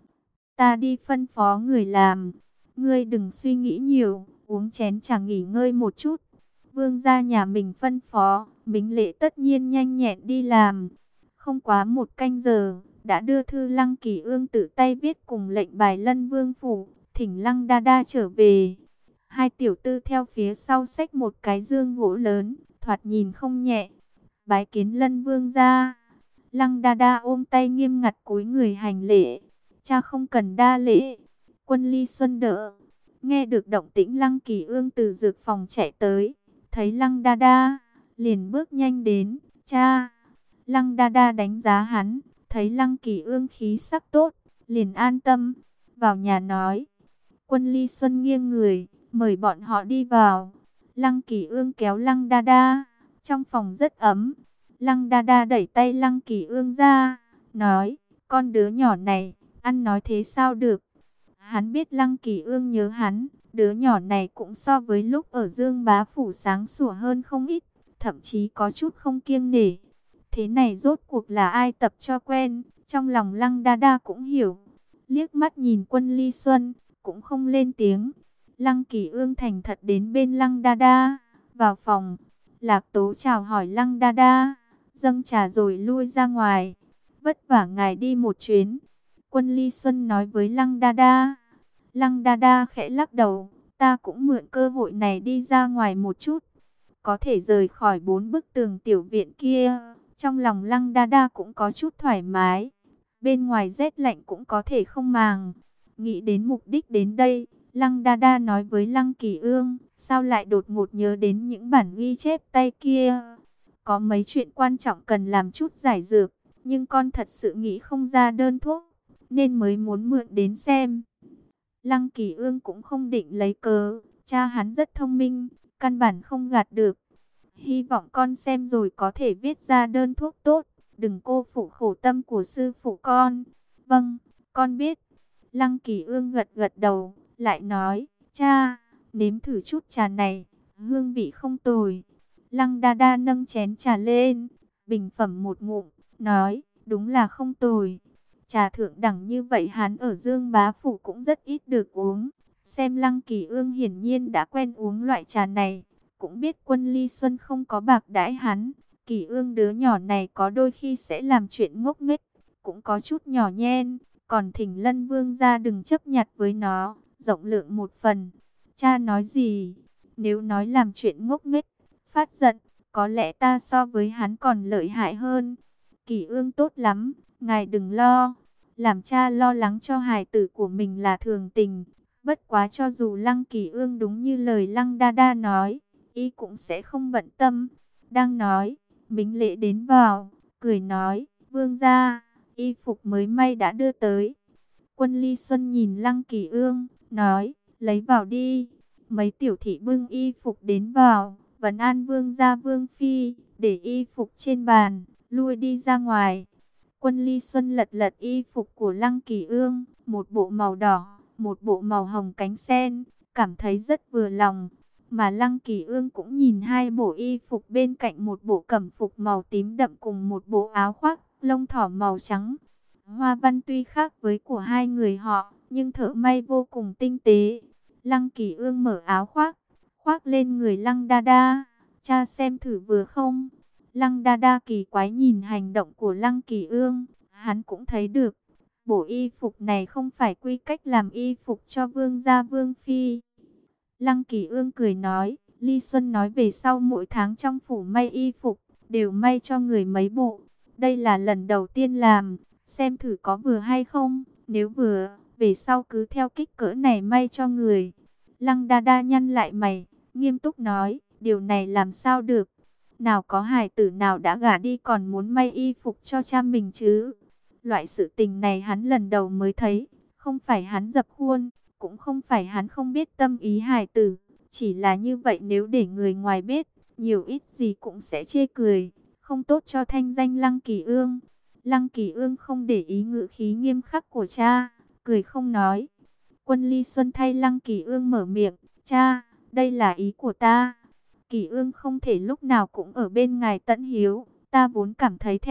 Ta đi phân phó người làm, ngươi đừng suy nghĩ nhiều, uống chén trà nghỉ ngơi một chút. Vương gia nhà mình phân phó, Mính Lễ tất nhiên nhanh nhẹn đi làm. Không quá một canh giờ, đã đưa thư Lăng Kỳ Ương tự tay viết cùng lệnh bài Lân Vương phủ, thỉnh Lăng Đa Đa trở về. Hai tiểu tư theo phía sau xách một cái dương gỗ lớn, thoạt nhìn không nhẹ. Bái kiến Lân Vương gia. Lăng Đa Đa ôm tay nghiêm ngặt cúi người hành lễ. Cha không cần đa lễ. Quân Ly Xuân đỡ. Nghe được động tĩnh, Lăng Kỳ Ương từ dược phòng chạy tới, thấy Lăng Đa Đa, liền bước nhanh đến. Cha. Lăng Đa Đa đánh giá hắn, thấy Lăng Kỳ Ương khí sắc tốt, liền an tâm, vào nhà nói. Quân Ly Xuân nghiêng người, mời bọn họ đi vào. Lăng Kỳ Ương kéo Lăng Đa Đa, trong phòng rất ấm. Lăng Đa Đa đẩy tay Lăng Kỳ Ương ra, nói, con đứa nhỏ này, ăn nói thế sao được. Hắn biết Lăng Kỳ Ương nhớ hắn, đứa nhỏ này cũng so với lúc ở Dương Bá Phủ sáng sủa hơn không ít, thậm chí có chút không kiêng nể. Thế này rốt cuộc là ai tập cho quen, trong lòng Lăng Đa Đa cũng hiểu. Liếc mắt nhìn Quân Ly Xuân, cũng không lên tiếng. Lăng Kỳ Ương thành thật đến bên Lăng Đa Đa, vào phòng. Lạc Tố chào hỏi Lăng Đa Đa, dâng trà rồi lui ra ngoài. Vất vả ngài đi một chuyến. Quân Ly Xuân nói với Lăng Đa Đa. Lăng Đa Đa khẽ lắc đầu, ta cũng mượn cơ hội này đi ra ngoài một chút. Có thể rời khỏi bốn bức tường tiểu viện kia, trong lòng Lăng Đa Đa cũng có chút thoải mái. Bên ngoài rét lạnh cũng có thể không màng. Nghĩ đến mục đích đến đây, Lăng Đa Đa nói với Lăng Kỳ Ương, sao lại đột ngột nhớ đến những bản ghi chép tay kia. Có mấy chuyện quan trọng cần làm chút giải dược, nhưng con thật sự nghĩ không ra đơn thuốc, nên mới muốn mượn đến xem. Lăng Kỳ Ương cũng không định lấy cớ, cha hắn rất thông minh, căn bản không gạt được. Hy vọng con xem rồi có thể viết ra đơn thuốc tốt, đừng cô phụ khổ tâm của sư phụ con. Vâng, con biết. Lăng Kỳ Ương gật gật đầu, lại nói, cha, nếm thử chút trà này, hương vị không tồi. Lăng Đa Đa nâng chén trà lên, bình phẩm một ngụm, nói, đúng là không tồi. Trà thượng đẳng như vậy hắn ở Dương Bá Phủ cũng rất ít được uống. Xem Lăng Kỳ Ương hiển nhiên đã quen uống loại trà này, cũng biết Quân Ly Xuân không có bạc đãi hắn. Kỳ Ương đứa nhỏ này có đôi khi sẽ làm chuyện ngốc nghếch, cũng có chút nhỏ nhen, còn thỉnh Lân Vương ra đừng chấp nhặt với nó, rộng lượng một phần. Cha nói gì? Nếu nói làm chuyện ngốc nghếch, phát giận, có lẽ ta so với hắn còn lợi hại hơn. Kỳ Ương tốt lắm, ngài đừng lo. Làm cha lo lắng cho hài tử của mình là thường tình. Bất quá cho dù Lăng Kỳ Ương đúng như lời Lăng Đa Đa nói, y cũng sẽ không bận tâm. Đang nói, Mính Lễ đến vào, cười nói, vương gia, y phục mới may đã đưa tới. Quân Ly Xuân nhìn Lăng Kỳ Ương, nói, lấy vào đi. Mấy tiểu thị bưng y phục đến vào, vấn an vương gia vương phi, để y phục trên bàn, lui đi ra ngoài. Quân Ly Xuân lật lật y phục của Lăng Kỳ Ương, một bộ màu đỏ, một bộ màu hồng cánh sen, cảm thấy rất vừa lòng. Mà Lăng Kỳ Ương cũng nhìn hai bộ y phục bên cạnh, một bộ cẩm phục màu tím đậm cùng một bộ áo khoác lông thỏ màu trắng. Hoa văn tuy khác với của hai người họ, nhưng thợ may vô cùng tinh tế. Lăng Kỳ Ương mở áo khoác, khoác lên người Lăng Đa Đa. Cha xem thử vừa không? Lăng Đa Đa kỳ quái nhìn hành động của Lăng Kỳ Ương, hắn cũng thấy được. Bộ y phục này không phải quy cách làm y phục cho vương gia vương phi. Lăng Kỳ Ương cười nói, Ly Xuân nói về sau mỗi tháng trong phủ may y phục, đều may cho người mấy bộ. Đây là lần đầu tiên làm, xem thử có vừa hay không, nếu vừa, về sau cứ theo kích cỡ này may cho người. Lăng Đa Đa nhăn lại mày, nghiêm túc nói, điều này làm sao được. Nào có hài tử nào đã gả đi còn muốn may y phục cho cha mình chứ. Loại sự tình này hắn lần đầu mới thấy, không phải hắn dập khuôn, cũng không phải hắn không biết tâm ý hài tử. Chỉ là như vậy nếu để người ngoài biết, nhiều ít gì cũng sẽ chê cười, không tốt cho thanh danh Lăng Kỳ Ương. Lăng Kỳ Ương không để ý ngữ khí nghiêm khắc của cha, cười không nói. Quân Ly Xuân thay Lăng Kỳ Ương mở miệng, cha, đây là ý của ta. Kỳ Ương không thể lúc nào cũng ở bên ngài tận hiếu, ta vốn cảm thấy thẹn,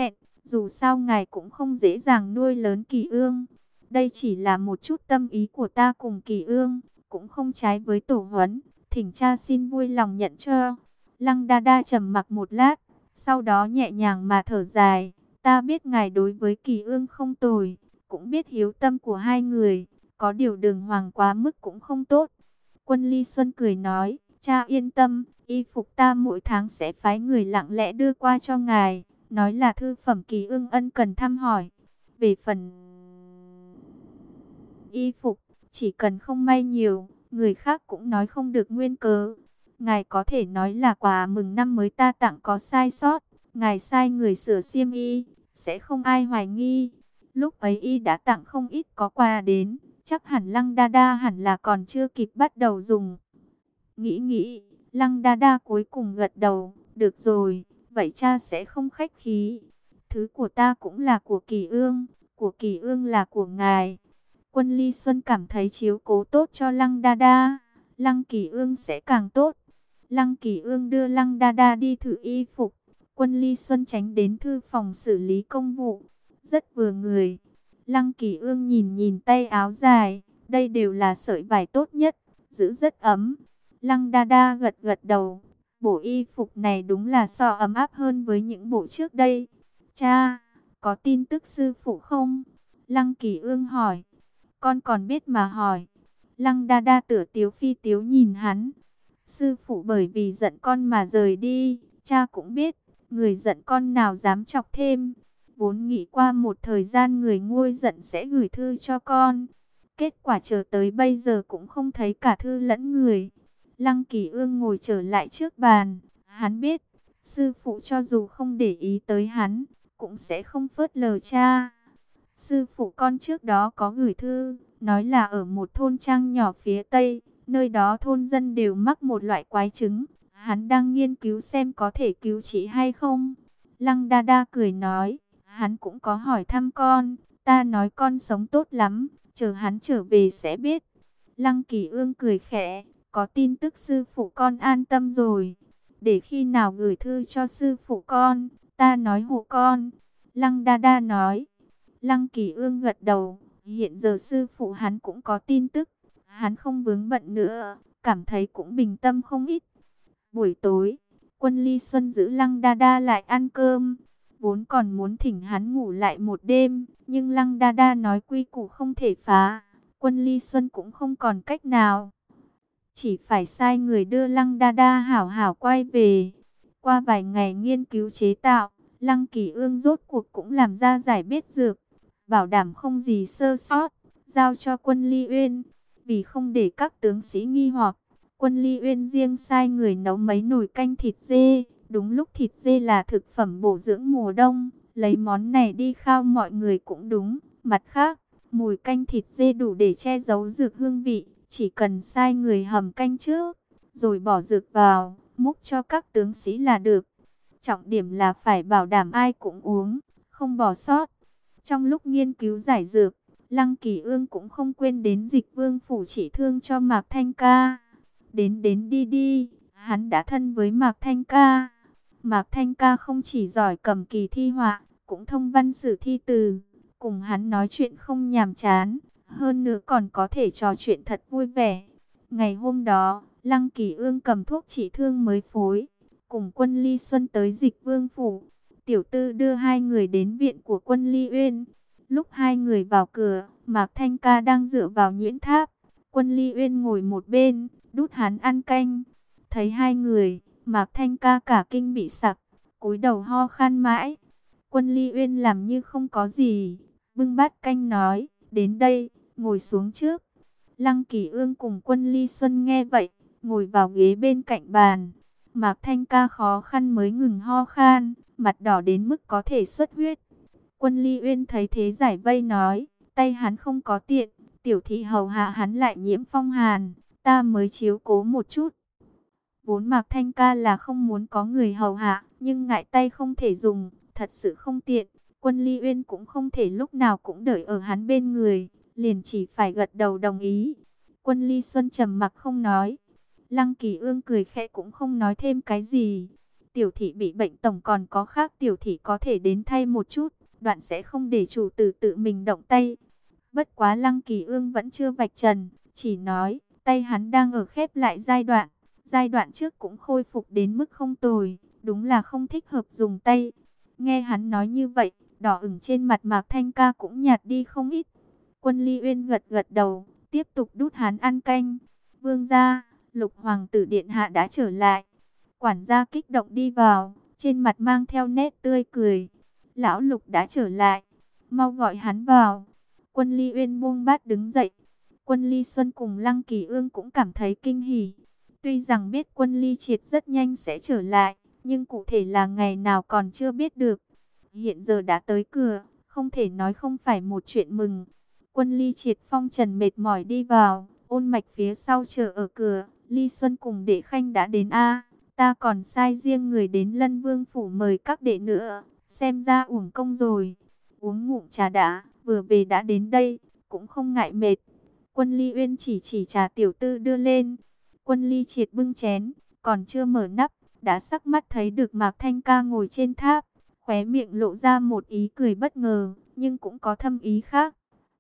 Dù sao ngài cũng không dễ dàng nuôi lớn Kỳ Ương. Đây chỉ là một chút tâm ý của ta cùng Kỳ Ương, cũng không trái với tổ huấn. Thỉnh cha xin vui lòng nhận cho. Lăng Đa Đa trầm mặc một lát, sau đó nhẹ nhàng mà thở dài. Ta biết ngài đối với Kỳ Ương không tồi, cũng biết hiếu tâm của hai người. Có điều Đường Hoàng quá mức cũng không tốt. Quân Ly Xuân cười nói, cha yên tâm, y phục ta mỗi tháng sẽ phái người lặng lẽ đưa qua cho ngài. Nói là thư phẩm Kỳ Ương ân cần thăm hỏi. Về phần y phục, chỉ cần không may nhiều, người khác cũng nói không được nguyên cớ. Ngài có thể nói là quà mừng năm mới ta tặng có sai sót. Ngài sai người sửa xiêm y, sẽ không ai hoài nghi. Lúc ấy y đã tặng không ít có quà đến, chắc hẳn Lăng Đa Đa hẳn là còn chưa kịp bắt đầu dùng. Nghĩ nghĩ, Lăng Đa Đa cuối cùng gật đầu, được rồi, vậy cha sẽ không khách khí. Thứ của ta cũng là của Kỳ Ương, của Kỳ Ương là của ngài. Quân Ly Xuân cảm thấy chiếu cố tốt cho Lăng Đa Đa, Lăng Kỳ Ương sẽ càng tốt. Lăng Kỳ Ương đưa Lăng Đa Đa đi thử y phục. Quân Ly Xuân tránh đến thư phòng xử lý công vụ, rất vừa người. Lăng Kỳ Ương nhìn nhìn tay áo dài, đây đều là sợi vải tốt nhất, giữ rất ấm. Lăng Đa Đa gật gật đầu, bộ y phục này đúng là so ấm áp hơn với những bộ trước đây. Cha, có tin tức sư phụ không? Lăng Kỳ Ương hỏi. Con còn biết mà hỏi. Lăng Đa Đa tựa tiếu phi tiếu nhìn hắn. Sư phụ bởi vì giận con mà rời đi, cha cũng biết, người giận con nào dám chọc thêm. Vốn nghĩ qua một thời gian người nguôi giận sẽ gửi thư cho con. Kết quả chờ tới bây giờ cũng không thấy cả thư lẫn người. Lăng Kỳ Ương ngồi trở lại trước bàn. Hắn biết, sư phụ cho dù không để ý tới hắn, cũng sẽ không phớt lờ cha. Sư phụ con trước đó có gửi thư, nói là ở một thôn trang nhỏ phía Tây, nơi đó thôn dân đều mắc một loại quái chứng. Hắn đang nghiên cứu xem có thể cứu trị hay không. Lăng Đa Đa cười nói, hắn cũng có hỏi thăm con, ta nói con sống tốt lắm, chờ hắn trở về sẽ biết. Lăng Kỳ Ương cười khẽ, có tin tức sư phụ con an tâm rồi. Để khi nào gửi thư cho sư phụ con, ta nói hộ con. Lăng Đa Đa nói. Lăng Kỳ Ương gật đầu, hiện giờ sư phụ hắn cũng có tin tức, hắn không vướng bận nữa, cảm thấy cũng bình tâm không ít. Buổi tối, Quân Ly Xuân giữ Lăng Đa Đa lại ăn cơm, vốn còn muốn thỉnh hắn ngủ lại một đêm, nhưng Lăng Đa Đa nói quy củ không thể phá, Quân Ly Xuân cũng không còn cách nào. Chỉ phải sai người đưa Lăng Đa Đa hảo hảo quay về. Qua vài ngày nghiên cứu chế tạo, Lăng Kỳ Ương rốt cuộc cũng làm ra giải biết dược, bảo đảm không gì sơ sót, giao cho Quân Ly Uyên. Vì không để các tướng sĩ nghi hoặc, Quân Ly Uyên riêng sai người nấu mấy nồi canh thịt dê. Đúng lúc thịt dê là thực phẩm bổ dưỡng mùa đông, lấy món này đi khao mọi người cũng đúng. Mặt khác, mùi canh thịt dê đủ để che giấu dược hương vị, chỉ cần sai người hầm canh trước, rồi bỏ dược vào, múc cho các tướng sĩ là được. Trọng điểm là phải bảo đảm ai cũng uống, không bỏ sót. Trong lúc nghiên cứu giải dược, Lăng Kỳ Ương cũng không quên đến Dịch Vương phủ chỉ thương cho Mạc Thanh Ca. Đến đến đi đi, hắn đã thân với Mạc Thanh Ca. Mạc Thanh Ca không chỉ giỏi cầm kỳ thi họa, cũng thông văn sử thi từ. Cùng hắn nói chuyện không nhàm chán, hơn nữa còn có thể trò chuyện thật vui vẻ. Ngày hôm đó, Lăng Kỳ Ương cầm thuốc trị thương mới phối, cùng Quân Ly Xuân tới Dịch Vương phủ. Tiểu tư đưa hai người đến viện của Quân Ly Uyên. Lúc hai người vào cửa, Mạc Thanh Ca đang dựa vào nhuyễn tháp. Quân Ly Uyên ngồi một bên, đút hắn ăn canh. Thấy hai người, Mạc Thanh Ca cả kinh bị sặc, cúi đầu ho khan mãi. Quân Ly Uyên làm như không có gì, bưng bát canh nói, đến đây, ngồi xuống trước. Lăng Kỳ Ương cùng Quân Ly Xuân nghe vậy, ngồi vào ghế bên cạnh bàn. Mạc Thanh Ca khó khăn mới ngừng ho khan, mặt đỏ đến mức có thể xuất huyết. Quân Ly Uyên thấy thế giải vây nói, tay hắn không có tiện, tiểu thị hầu hạ hắn lại nhiễm phong hàn, ta mới chiếu cố một chút. Vốn Mạc Thanh Ca là không muốn có người hầu hạ, nhưng ngại tay không thể dùng, thật sự không tiện. Quân Ly Uyên cũng không thể lúc nào cũng đợi ở hắn bên người, liền chỉ phải gật đầu đồng ý. Quân Ly Xuân trầm mặc không nói. Lăng Kỳ Ương cười khẽ cũng không nói thêm cái gì. tiểu thị bị bệnh tổng còn có khác tiểu thị có thể đến thay một chút, đoạn sẽ không để chủ tử tự mình động tay. Bất quá Lăng Kỳ Ương vẫn chưa vạch trần, chỉ nói tay hắn đang ở khép lại giai đoạn, giai đoạn trước cũng khôi phục đến mức không tồi, đúng là không thích hợp dùng tay. Nghe hắn nói như vậy, đỏ ửng trên mặt Mạc Thanh Ca cũng nhạt đi không ít. Quân Ly Uyên gật gật đầu, tiếp tục đút hắn ăn canh. Vương gia, Lục hoàng tử điện hạ đã trở lại. Quản gia kích động đi vào, trên mặt mang theo nét tươi cười. Lão Lục đã trở lại, mau gọi hắn vào. Quân Ly Uyên buông bát đứng dậy. Quân Ly Xuân cùng Lăng Kỳ Ương cũng cảm thấy kinh hỉ. Tuy rằng biết Quân Ly Triệt rất nhanh sẽ trở lại, nhưng cụ thể là ngày nào còn chưa biết được. Hiện giờ đã tới cửa, không thể nói không phải một chuyện mừng. Quân Ly Triệt phong trần mệt mỏi đi vào, Ôn Mạch phía sau chờ ở cửa. Ly Xuân cùng Đệ Khanh đã đến a, ta còn sai riêng người đến Lân Vương phủ mời các đệ nữa, xem ra uổng công rồi. Uống ngụm trà đã, vừa về đã đến đây, cũng không ngại mệt. Quân Ly Uyên chỉ chỉ trà tiểu tư đưa lên. Quân Ly Triệt bưng chén, còn chưa mở nắp, đã sắc mắt thấy được Mạc Thanh Ca ngồi trên tháp, khóe miệng lộ ra một ý cười bất ngờ, nhưng cũng có thâm ý khác.